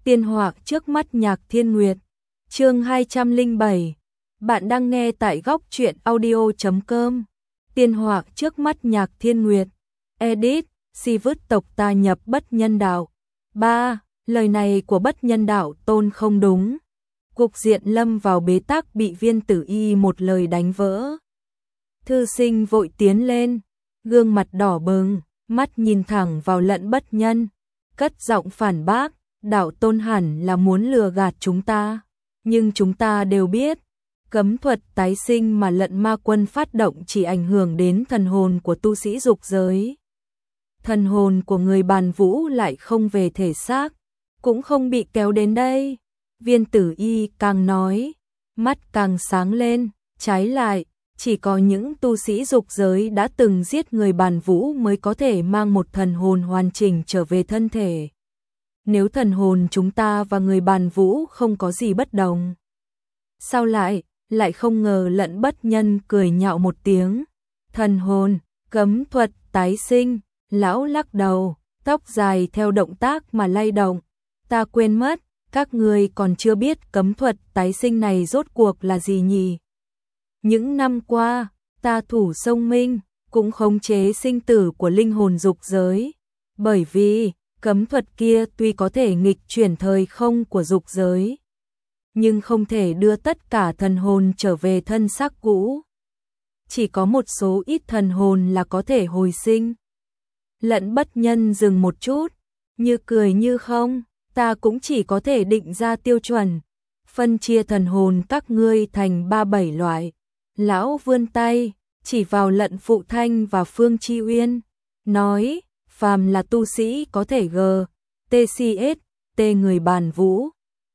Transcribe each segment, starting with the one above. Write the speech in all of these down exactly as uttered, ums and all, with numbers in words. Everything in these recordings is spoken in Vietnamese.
Tiên họa trước mắt Nhạc Thiên Nguyệt. Chương hai trăm lẻ bảy. Bạn đang nghe tại góc truyện audio chấm com. Tiên họa trước mắt Nhạc Thiên Nguyệt. Edit, si vứt tộc ta nhập bất nhân đạo. ba. Lời này của bất nhân đạo tôn không đúng. Cục diện lâm vào bế tắc bị Viên Tử Y một lời đánh vỡ. Thư sinh vội tiến lên, gương mặt đỏ bừng, mắt nhìn thẳng vào Lận Bất Nhân, cất giọng phản bác, đạo tôn hẳn là muốn lừa gạt chúng ta, nhưng chúng ta đều biết, cấm thuật tái sinh mà Lận Ma Quân phát động chỉ ảnh hưởng đến thần hồn của tu sĩ dục giới. Thần hồn của người bàn vũ lại không về thể xác, cũng không bị kéo đến đây. Viên Tử Y càng nói, mắt càng sáng lên, trái lại, chỉ có những tu sĩ dục giới đã từng giết người bàn vũ mới có thể mang một thần hồn hoàn chỉnh trở về thân thể. Nếu thần hồn chúng ta và người bàn vũ không có gì bất đồng. Sao lại, lại không ngờ Lận Bất Nhân cười nhạo một tiếng. Thần hồn, cấm thuật, tái sinh, lão lắc đầu, tóc dài theo động tác mà lay động. Ta quên mất, các người còn chưa biết cấm thuật tái sinh này rốt cuộc là gì nhỉ? Những năm qua, ta thủ sông Minh, cũng khống chế sinh tử của linh hồn dục giới. Bởi vì, cấm thuật kia tuy có thể nghịch chuyển thời không của dục giới, nhưng không thể đưa tất cả thần hồn trở về thân xác cũ. Chỉ có một số ít thần hồn là có thể hồi sinh. Lận Bất Nhân dừng một chút, như cười như không, ta cũng chỉ có thể định ra tiêu chuẩn, phân chia thần hồn các ngươi thành ba bảy loại. Lão vươn tay, chỉ vào Lận Phụ Thanh và Phương Chi Uyên, nói, phàm là tu sĩ có thể G, T C S, T người bàn vũ.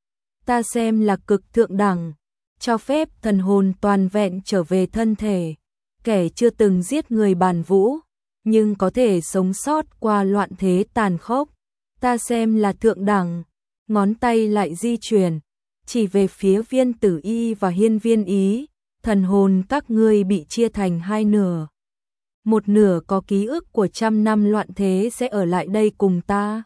Ta xem là cực thượng đẳng, cho phép thần hồn toàn vẹn trở về thân thể, kẻ chưa từng giết người bàn vũ, nhưng có thể sống sót qua loạn thế tàn khốc. Ta xem là thượng đẳng, ngón tay lại di chuyển, chỉ về phía Viên Tử Y và Hiên Viên Ý. Thần hồn các ngươi bị chia thành hai nửa. Một nửa có ký ức của trăm năm loạn thế sẽ ở lại đây cùng ta,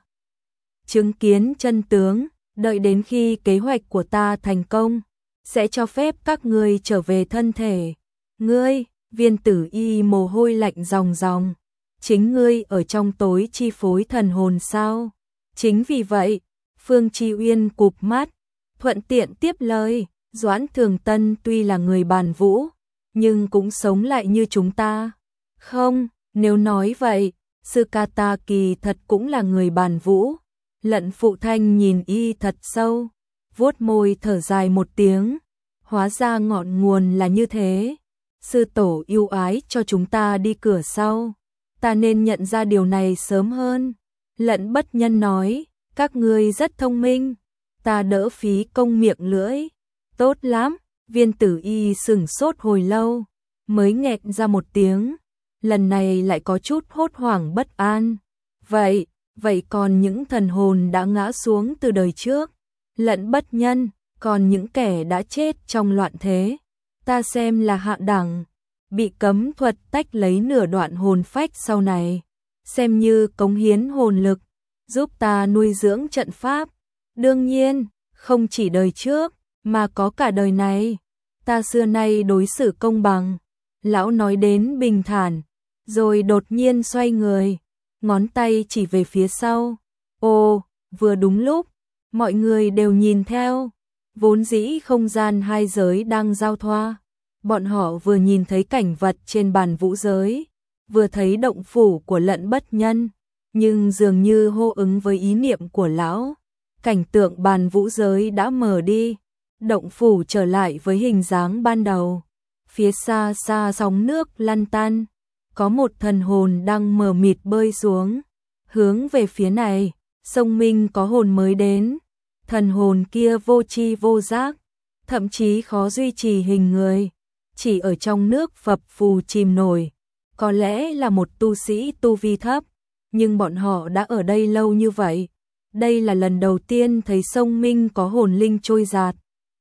chứng kiến chân tướng, đợi đến khi kế hoạch của ta thành công, sẽ cho phép các ngươi trở về thân thể. Ngươi, Viên Tử Y mồ hôi lạnh ròng ròng, chính ngươi ở trong tối chi phối thần hồn sao? Chính vì vậy, Phương Chi Uyên cụp mắt, thuận tiện tiếp lời. Doãn Thường Tân tuy là người bàn vũ, nhưng cũng sống lại như chúng ta. Không, nếu nói vậy, sư ca ta kỳ thật cũng là người bàn vũ. Lận Phụ Thanh nhìn y thật sâu, vuốt môi thở dài một tiếng. Hóa ra ngọn nguồn là như thế. Sư tổ yêu ái cho chúng ta đi cửa sau. Ta nên nhận ra điều này sớm hơn. Lận Bất Nhân nói, các ngươi rất thông minh. Ta đỡ phí công miệng lưỡi. Tốt lắm, Viên Tử Y sửng sốt hồi lâu, mới nghẹn ra một tiếng, lần này lại có chút hốt hoảng bất an. Vậy, vậy còn những thần hồn đã ngã xuống từ đời trước, Lận Bất Nhân, còn những kẻ đã chết trong loạn thế, ta xem là hạ đẳng, bị cấm thuật tách lấy nửa đoạn hồn phách sau này, xem như cống hiến hồn lực, giúp ta nuôi dưỡng trận pháp. Đương nhiên, không chỉ đời trước, mà có cả đời này, ta xưa nay đối xử công bằng. Lão nói đến bình thản, rồi đột nhiên xoay người, ngón tay chỉ về phía sau. Ồ, vừa đúng lúc, mọi người đều nhìn theo, vốn dĩ không gian hai giới đang giao thoa. Bọn họ vừa nhìn thấy cảnh vật trên bàn vũ giới, vừa thấy động phủ của Lận Bất Nhân, nhưng dường như hô ứng với ý niệm của lão. Cảnh tượng bàn vũ giới đã mờ đi. Động phủ trở lại với hình dáng ban đầu. Phía xa xa sóng nước lăn tăn, có một thần hồn đang mờ mịt bơi xuống, hướng về phía này. Sông Minh có hồn mới đến, thần hồn kia vô tri vô giác, thậm chí khó duy trì hình người, chỉ ở trong nước phập phù chìm nổi. Có lẽ là một tu sĩ tu vi thấp, nhưng bọn họ đã ở đây lâu như vậy, đây là lần đầu tiên thấy sông Minh có hồn linh trôi dạt.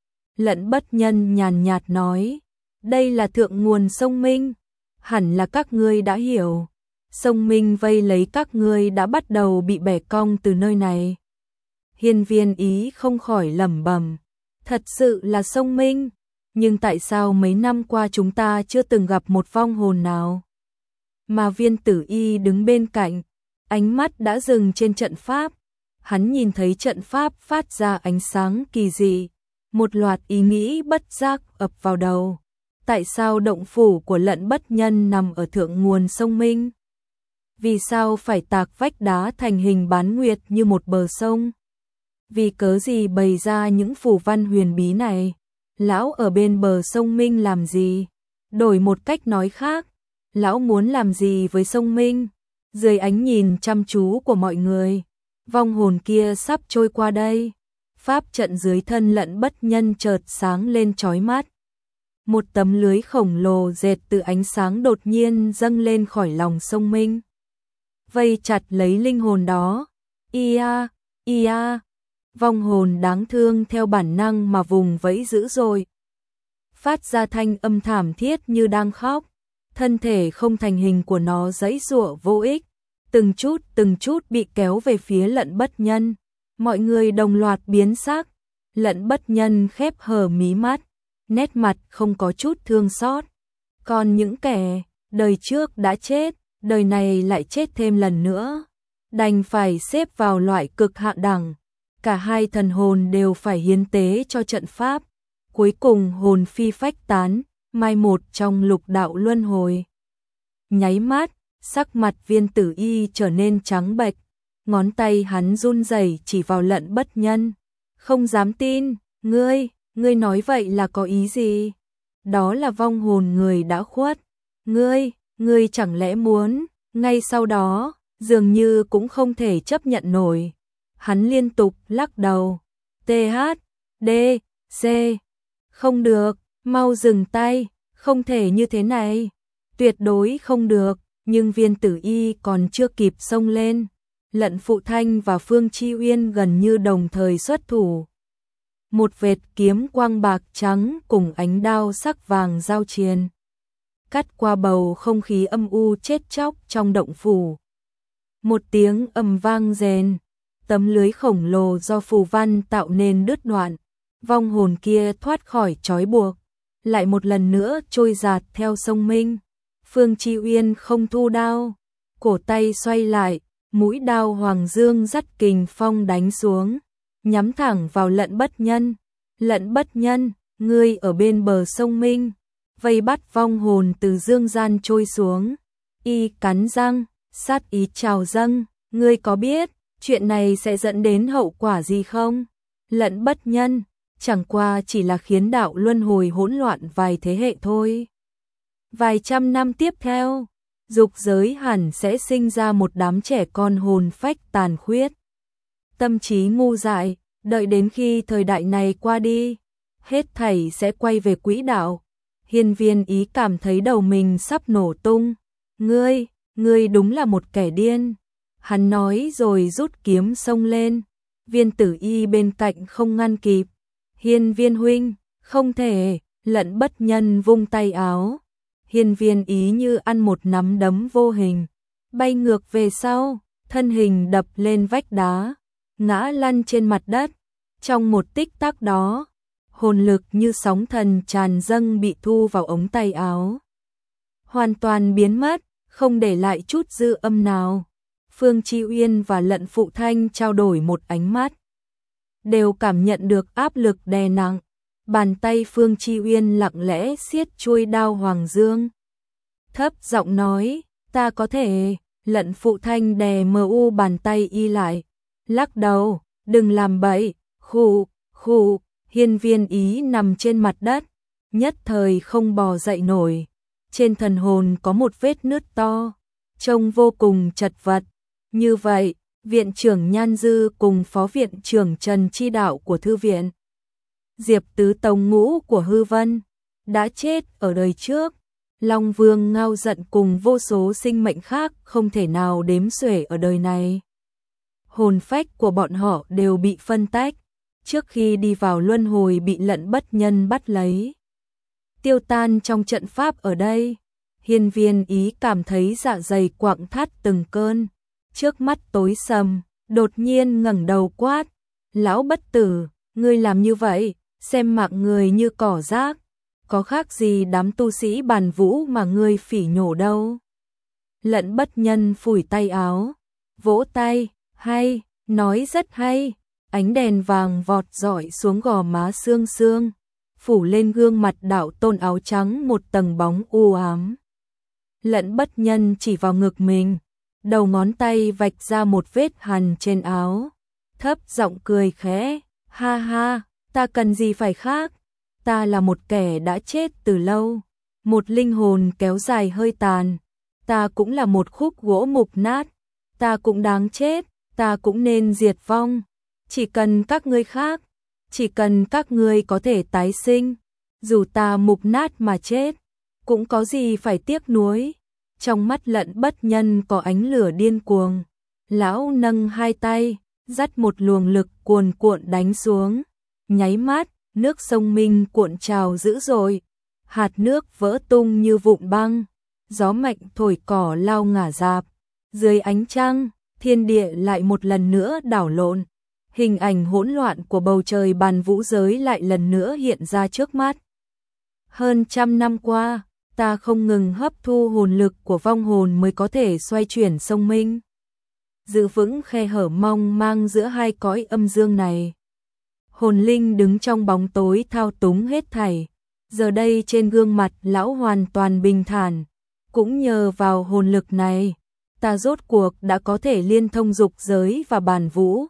Lận Bất Nhân nhàn nhạt nói, đây là thượng nguồn sông Minh, hẳn là các ngươi đã hiểu. Sông Minh vây lấy các ngươi đã bắt đầu bị bẻ cong từ nơi này. Hiên Viên Ý không khỏi lẩm bẩm, thật sự là thông minh, nhưng tại sao mấy năm qua chúng ta chưa từng gặp một vong hồn nào? Mà Viên Tử Y đứng bên cạnh, ánh mắt đã dừng trên trận pháp, hắn nhìn thấy trận pháp phát ra ánh sáng kỳ dị, một loạt ý nghĩ bất giác ập vào đầu. Tại sao động phủ của Lận Bất Nhân nằm ở thượng nguồn sông Minh? Vì sao phải tạc vách đá thành hình bán nguyệt như một bờ sông? Vì cớ gì bày ra những phù văn huyền bí này? Lão ở bên bờ sông Minh làm gì? Đổi một cách nói khác, lão muốn làm gì với sông Minh? Dưới ánh nhìn chăm chú của mọi người, vong hồn kia sắp trôi qua đây. Pháp trận dưới thân Lận Bất Nhân chợt sáng lên chói mắt. Một tấm lưới khổng lồ dệt từ ánh sáng đột nhiên dâng lên khỏi lòng sông Minh, vây chặt lấy linh hồn đó. Ia, ia, vong hồn đáng thương theo bản năng mà vùng vẫy dữ dội, phát ra thanh âm thảm thiết như đang khóc. Thân thể không thành hình của nó giãy giụa vô ích, từng chút từng chút bị kéo về phía Lận Bất Nhân. Mọi người đồng loạt biến sắc. Lận Bất Nhân khép hờ mí mắt, nét mặt không có chút thương xót. Còn những kẻ đời trước đã chết, đời này lại chết thêm lần nữa, đành phải xếp vào loại cực hạ đẳng. Cả hai thần hồn đều phải hiến tế cho trận pháp, cuối cùng hồn phi phách tán, mai một trong lục đạo luân hồi. Nháy mắt, sắc mặt Viên Tử Y trở nên trắng bệch, ngón tay hắn run rẩy chỉ vào Lận Bất Nhân. Không dám tin, ngươi, ngươi nói vậy là có ý gì? Đó là vong hồn người đã khuất. Ngươi, ngươi chẳng lẽ muốn? Ngay sau đó, dường như cũng không thể chấp nhận nổi. Hắn liên tục lắc đầu. T H, D, C. Không được, mau dừng tay, không thể như thế này. Tuyệt đối không được, nhưng Viên Tử Y còn chưa kịp xông lên. Lận Phụ Thanh và Phương Chi Uyên gần như đồng thời xuất thủ. Một vệt kiếm quang bạc trắng cùng ánh đao sắc vàng giao chiến, cắt qua bầu không khí âm u chết chóc trong động phủ. Một tiếng ầm vang rền, tấm lưới khổng lồ do phù văn tạo nên đứt đoạn, vong hồn kia thoát khỏi trói buộc, lại một lần nữa trôi dạt theo sông Minh. Phương Chi Uyên không thu đao, cổ tay xoay lại, mũi đao hoàng dương dắt kình phong đánh xuống, nhắm thẳng vào Lận Bất Nhân. Lận Bất Nhân, ngươi ở bên bờ sông Minh, vây bắt vong hồn từ dương gian trôi xuống. Y cắn răng, sát ý trào dâng, ngươi có biết chuyện này sẽ dẫn đến hậu quả gì không? Lận Bất Nhân, chẳng qua chỉ là khiến đạo luân hồi hỗn loạn vài thế hệ thôi. Vài trăm năm tiếp theo, dục giới hẳn sẽ sinh ra một đám trẻ con hồn phách tàn khuyết, tâm trí ngu dại. Đợi đến khi thời đại này qua đi, hết thảy sẽ quay về quỹ đạo. Hiên Viên Ý cảm thấy đầu mình sắp nổ tung. Ngươi, ngươi đúng là một kẻ điên. Hắn nói rồi rút kiếm xông lên. Viên Tử Y bên cạnh không ngăn kịp. Hiên Viên huynh, không thể. Lận Bất Nhân vung tay áo. Hiên Viên Ý như ăn một nắm đấm vô hình, bay ngược về sau, thân hình đập lên vách đá, ngã lăn trên mặt đất. Trong một tích tắc đó, hồn lực như sóng thần tràn dâng bị thu vào ống tay áo, hoàn toàn biến mất, không để lại chút dư âm nào. Phương Chi Uyên và Lận Phụ Thanh trao đổi một ánh mắt, đều cảm nhận được áp lực đè nặng. Bàn tay Phương Chi Uyên lặng lẽ siết chuôi đao hoàng dương, thấp giọng nói, ta có thể. Lận Phụ Thanh đè mờ u bàn tay y lại, lắc đầu, đừng làm bậy. Khụ, khụ. Hiên Viên Ý nằm trên mặt đất, nhất thời không bò dậy nổi. Trên thần hồn có một vết nứt to, trông vô cùng chật vật. Như vậy, viện trưởng Nhan Dư cùng phó viện trưởng Trần Chi Đạo của thư viện, Diệp Tứ Tông Ngũ của Hư Vân, đã chết ở đời trước. Long Vương Ngao Giận cùng vô số sinh mệnh khác không thể nào đếm xuể ở đời này. Hồn phách của bọn họ đều bị phân tách, trước khi đi vào luân hồi bị Lận Bất Nhân bắt lấy, tiêu tan trong trận pháp ở đây. Hiên Viên Ý cảm thấy dạ dày quặn thắt từng cơn, trước mắt tối sầm, đột nhiên ngẩng đầu quát, Lão bất tử, ngươi làm như vậy, xem mạng người như cỏ rác, có khác gì đám tu sĩ bàn vũ mà ngươi phỉ nhổ đâu. Lận Bất Nhân phủi tay áo, vỗ tay, hay, nói rất hay, ánh đèn vàng vọt rọi xuống gò má xương xương, phủ lên gương mặt đạo tôn áo trắng một tầng bóng u ám. Lận Bất Nhân chỉ vào ngực mình, đầu ngón tay vạch ra một vết hằn trên áo, thấp giọng cười khẽ, ha ha, ta cần gì phải khác, ta là một kẻ đã chết từ lâu, một linh hồn kéo dài hơi tàn, ta cũng là một khúc gỗ mục nát, ta cũng đáng chết, ta cũng nên diệt vong, chỉ cần các ngươi khác, chỉ cần các ngươi có thể tái sinh, dù ta mục nát mà chết, cũng có gì phải tiếc nuối. Trong mắt Lận Bất Nhân có ánh lửa điên cuồng, lão nâng hai tay, dắt một luồng lực cuồn cuộn đánh xuống, nháy mắt, nước sông Minh cuộn trào dữ dội, hạt nước vỡ tung như vụn băng, gió mạnh thổi cỏ lao ngả rạp, dưới ánh trăng, thiên địa lại một lần nữa đảo lộn, hình ảnh hỗn loạn của bầu trời bàn vũ giới lại lần nữa hiện ra trước mắt. Hơn trăm năm qua, ta không ngừng hấp thu hồn lực của vong hồn mới có thể xoay chuyển sông Minh, giữ vững khe hở mong mang giữa hai cõi âm dương này. Hồn linh đứng trong bóng tối thao túng hết thảy, giờ đây trên gương mặt lão hoàn toàn bình thản, cũng nhờ vào hồn lực này, ta rốt cuộc đã có thể liên thông dục giới và bàn vũ.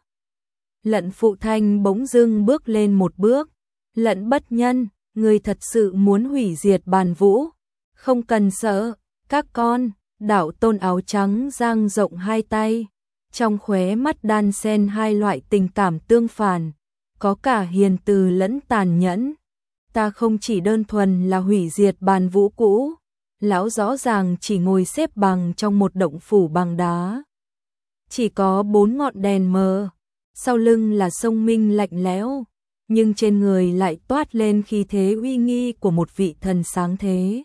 Lận Phụ Thanh bỗng dưng bước lên một bước, Lận Bất Nhân, ngươi thật sự muốn hủy diệt bàn vũ, không cần sợ, các con. Đạo tôn áo trắng dang rộng hai tay, trong khóe mắt đan xen hai loại tình cảm tương phản, có cả hiền từ lẫn tàn nhẫn. Ta không chỉ đơn thuần là hủy diệt bàn vũ cũ, lão rõ ràng chỉ ngồi xếp bằng trong một động phủ bằng đá. Chỉ có bốn ngọn đèn mờ, sau lưng là sông Minh lạnh lẽo, nhưng trên người lại toát lên khí thế uy nghi của một vị thần sáng thế.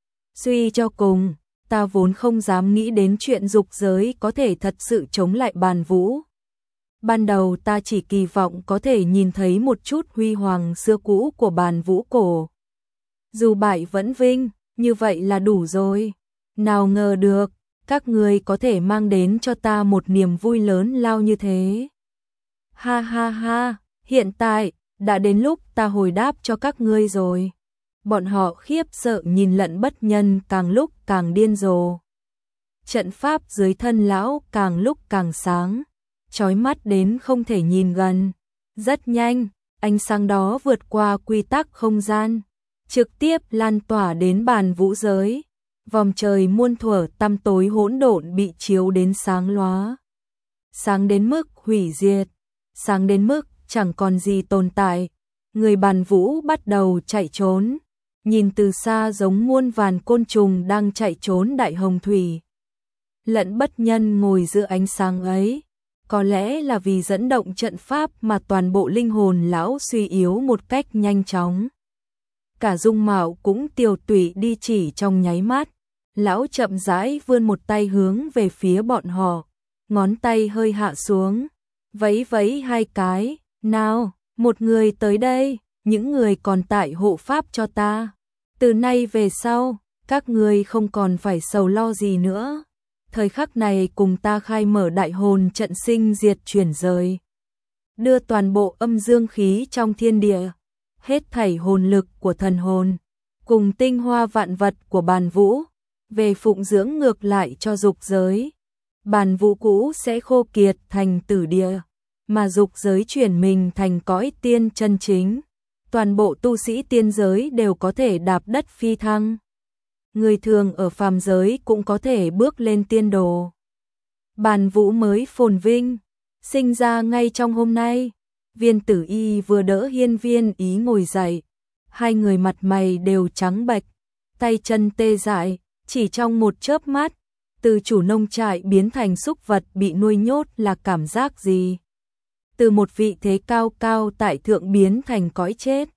Suy cho cùng, ta vốn không dám nghĩ đến chuyện dục giới có thể thật sự chống lại bàn vũ. Ban đầu ta chỉ kỳ vọng có thể nhìn thấy một chút huy hoàng xưa cũ của bàn vũ cổ. Dù bại vẫn vinh, như vậy là đủ rồi. Nào ngờ được, các người có thể mang đến cho ta một niềm vui lớn lao như thế. Ha ha ha, hiện tại, đã đến lúc ta hồi đáp cho các ngươi rồi. Bọn họ khiếp sợ nhìn Lận Bất Nhân càng lúc càng điên rồ. Trận pháp dưới thân lão càng lúc càng sáng, chói mắt đến không thể nhìn gần. Rất nhanh, ánh sáng đó vượt qua quy tắc không gian, trực tiếp lan tỏa đến bàn vũ giới. Vòng trời muôn thuở tăm tối hỗn độn bị chiếu đến sáng lóa. Sáng đến mức hủy diệt, sáng đến mức chẳng còn gì tồn tại. Người bàn vũ bắt đầu chạy trốn, nhìn từ xa giống muôn vàn côn trùng đang chạy trốn đại hồng thủy. Lận Bất Nhân ngồi giữa ánh sáng ấy, có lẽ là vì dẫn động trận pháp mà toàn bộ linh hồn lão suy yếu một cách nhanh chóng. Cả dung mạo cũng tiều tụy đi chỉ trong nháy mắt. Lão chậm rãi vươn một tay hướng về phía bọn họ, ngón tay hơi hạ xuống, vẫy vẫy hai cái, nào, một người tới đây, những người còn tại hộ pháp cho ta. Từ nay về sau, các người không còn phải sầu lo gì nữa. Thời khắc này cùng ta khai mở đại hồn trận sinh diệt chuyển rời. Đưa toàn bộ âm dương khí trong thiên địa, hết thảy hồn lực của thần hồn, cùng tinh hoa vạn vật của bàn vũ, về phụng dưỡng ngược lại cho dục giới. Bàn vũ cũ sẽ khô kiệt thành tử địa, mà dục giới chuyển mình thành cõi tiên chân chính. Toàn bộ tu sĩ tiên giới đều có thể đạp đất phi thăng. Người thường ở phàm giới cũng có thể bước lên tiên đồ. Bàn vũ mới phồn vinh, sinh ra ngay trong hôm nay. Viên Tử Y vừa đỡ Hiên Viên Ý ngồi dậy, hai người mặt mày đều trắng bệch, tay chân tê dại, chỉ trong một chớp mắt, từ chủ nông trại biến thành súc vật bị nuôi nhốt là cảm giác gì? Từ một vị thế cao cao tại thượng biến thành cõi chết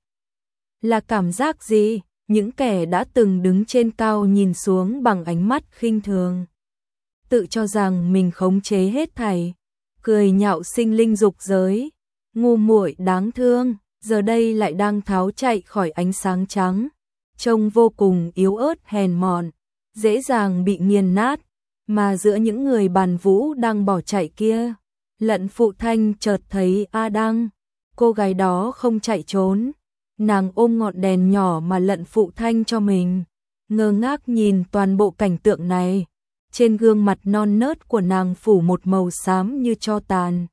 là cảm giác gì? Những kẻ đã từng đứng trên cao nhìn xuống bằng ánh mắt khinh thường, tự cho rằng mình khống chế hết thảy, cười nhạo sinh linh dục giới. ngu muội đáng thương, giờ đây lại đang tháo chạy khỏi ánh sáng trắng, trông vô cùng yếu ớt hèn mọn, dễ dàng bị nghiền nát, mà giữa những người bàn vũ đang bỏ chạy kia, Lận Phụ Thanh chợt thấy A Đăng, cô gái đó không chạy trốn, nàng ôm ngọn đèn nhỏ mà Lận Phụ Thanh cho mình, ngơ ngác nhìn toàn bộ cảnh tượng này, trên gương mặt non nớt của nàng phủ một màu xám như tro tàn.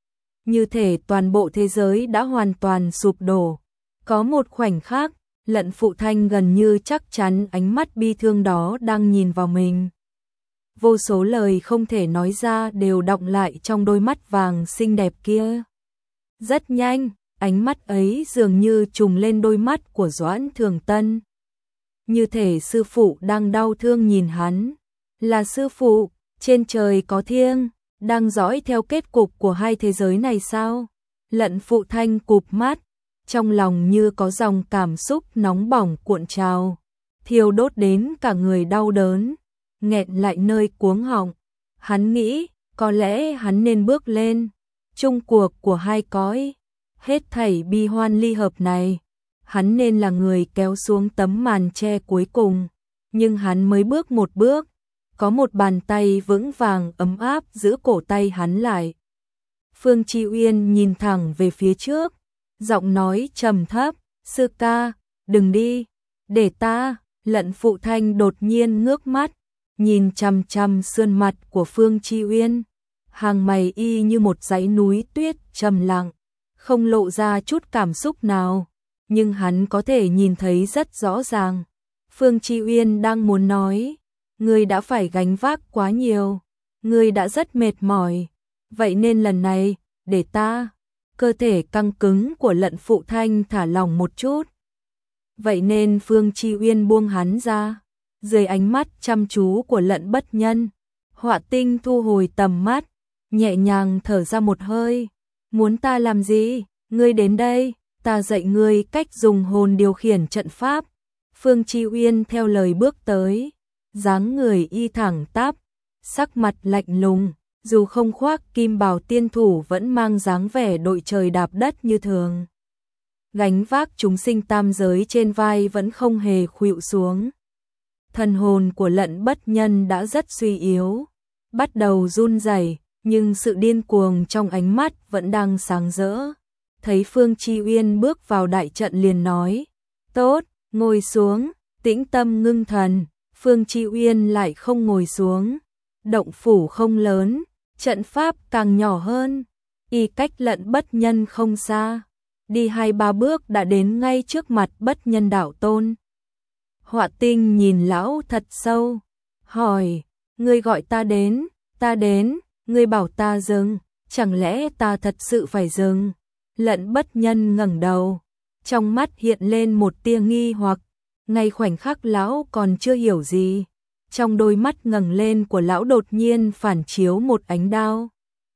Như thể toàn bộ thế giới đã hoàn toàn sụp đổ. Có một khoảnh khắc, Lận Phụ Thanh gần như chắc chắn ánh mắt bi thương đó đang nhìn vào mình. Vô số lời không thể nói ra đều đọng lại trong đôi mắt vàng xinh đẹp kia. Rất nhanh, ánh mắt ấy dường như trùng lên đôi mắt của Doãn Thường Tân. Như thể sư phụ đang đau thương nhìn hắn. Là sư phụ, trên trời có thiêng, đang dõi theo kết cục của hai thế giới này sao? Lận Phụ Thanh cụp mắt, trong lòng như có dòng cảm xúc nóng bỏng cuộn trào, thiêu đốt đến cả người đau đớn, nghẹn lại nơi cuống họng. Hắn nghĩ, có lẽ hắn nên bước lên, chung cuộc của hai cõi, hết thảy bi hoan ly hợp này. Hắn nên là người kéo xuống tấm màn che cuối cùng, nhưng hắn mới bước một bước, có một bàn tay vững vàng ấm áp giữ cổ tay hắn lại. Phương Chi Uyên nhìn thẳng về phía trước, giọng nói trầm thấp, sư ca, đừng đi, để ta. Lận Phụ Thanh đột nhiên ngước mắt, nhìn chằm chằm sườn mặt của Phương Chi Uyên, hàng mày y như một dãy núi tuyết trầm lặng, không lộ ra chút cảm xúc nào, nhưng hắn có thể nhìn thấy rất rõ ràng. Phương Chi Uyên đang muốn nói, ngươi đã phải gánh vác quá nhiều, ngươi đã rất mệt mỏi, vậy nên lần này, để ta. Cơ thể căng cứng của Lận Phụ Thanh thả lỏng một chút. Vậy nên Phương Chi Uyên buông hắn ra, dưới ánh mắt chăm chú của Lận Bất Nhân, Họa Tinh thu hồi tầm mắt, nhẹ nhàng thở ra một hơi. Muốn ta làm gì? Ngươi đến đây, ta dạy ngươi cách dùng hồn điều khiển trận pháp. Phương Chi Uyên theo lời bước tới, dáng người y thẳng tắp, sắc mặt lạnh lùng, dù không khoác kim bào tiên thủ vẫn mang dáng vẻ đội trời đạp đất như thường. Gánh vác chúng sinh tam giới trên vai vẫn không hề khuỵu xuống. Thần hồn của Lận Bất Nhân đã rất suy yếu, bắt đầu run rẩy, nhưng sự điên cuồng trong ánh mắt vẫn đang sáng rỡ. Thấy Phương Chi Uyên bước vào đại trận liền nói, tốt, ngồi xuống, tĩnh tâm ngưng thần. Phương Chi Uyên lại không ngồi xuống, động phủ không lớn, trận pháp càng nhỏ hơn, y cách Lận Bất Nhân không xa, đi hai ba bước đã đến ngay trước mặt Bất Nhân đạo tôn. Họa Tinh nhìn lão thật sâu, hỏi, ngươi gọi ta đến, ta đến, ngươi bảo ta dừng, chẳng lẽ ta thật sự phải dừng? Lận Bất Nhân ngẩng đầu, trong mắt hiện lên một tia nghi hoặc, ngay khoảnh khắc lão còn chưa hiểu gì, trong đôi mắt ngẩng lên của lão đột nhiên phản chiếu một ánh đao.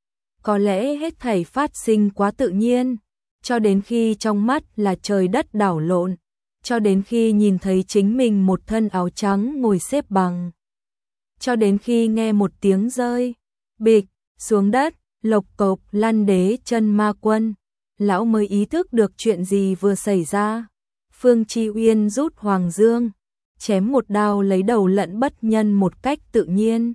Có lẽ hết thảy phát sinh quá tự nhiên, cho đến khi trong mắt là trời đất đảo lộn, cho đến khi nhìn thấy chính mình một thân áo trắng ngồi xếp bằng, cho đến khi nghe một tiếng rơi, bịch, xuống đất, lộc cộc lăn đế chân ma quân, lão mới ý thức được chuyện gì vừa xảy ra. Phương Chi Uyên rút hoàng dương, chém một đao lấy đầu Lận Bất Nhân một cách tự nhiên.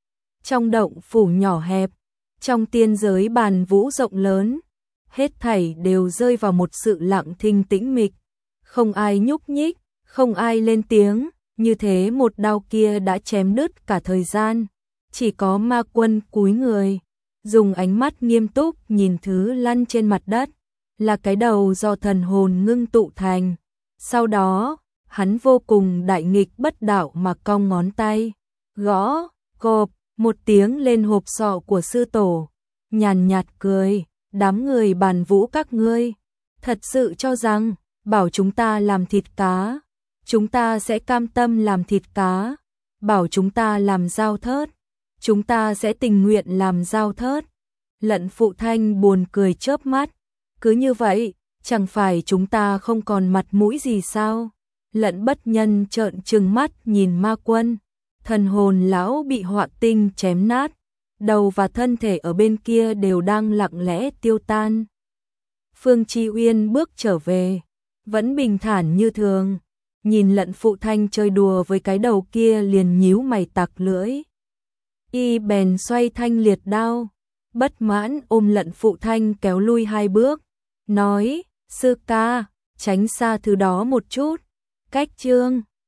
Trong động phủ nhỏ hẹp, trong tiên giới bàn vũ rộng lớn, hết thảy đều rơi vào một sự lặng thinh tĩnh mịch, không ai nhúc nhích, không ai lên tiếng, như thế một đao kia đã chém đứt cả thời gian, chỉ có ma quân cúi người, dùng ánh mắt nghiêm túc nhìn thứ lăn trên mặt đất, là cái đầu do thần hồn ngưng tụ thành. Sau đó, hắn vô cùng đại nghịch bất đạo mà cong ngón tay, gõ, cộp, một tiếng lên hộp sọ của sư tổ, nhàn nhạt cười, đám người bàn vũ các ngươi, thật sự cho rằng, bảo chúng ta làm thịt cá, chúng ta sẽ cam tâm làm thịt cá, bảo chúng ta làm dao thớt, chúng ta sẽ tình nguyện làm dao thớt. Lận Phụ Thanh buồn cười chớp mắt, cứ như vậy, chẳng phải chúng ta không còn mặt mũi gì sao? Lận Bất Nhân trợn trừng mắt nhìn ma quân, thần hồn lão bị Họa Tinh chém nát, đầu và thân thể ở bên kia đều đang lặng lẽ tiêu tan. Phương Chi Uyên bước trở về, vẫn bình thản như thường, nhìn Lận Phụ Thanh chơi đùa với cái đầu kia liền nhíu mày tặc lưỡi. Y bèn xoay thanh liệt đao, bất mãn ôm Lận Phụ Thanh kéo lui hai bước, nói, sư ca, tránh xa thứ đó một chút, cách chương.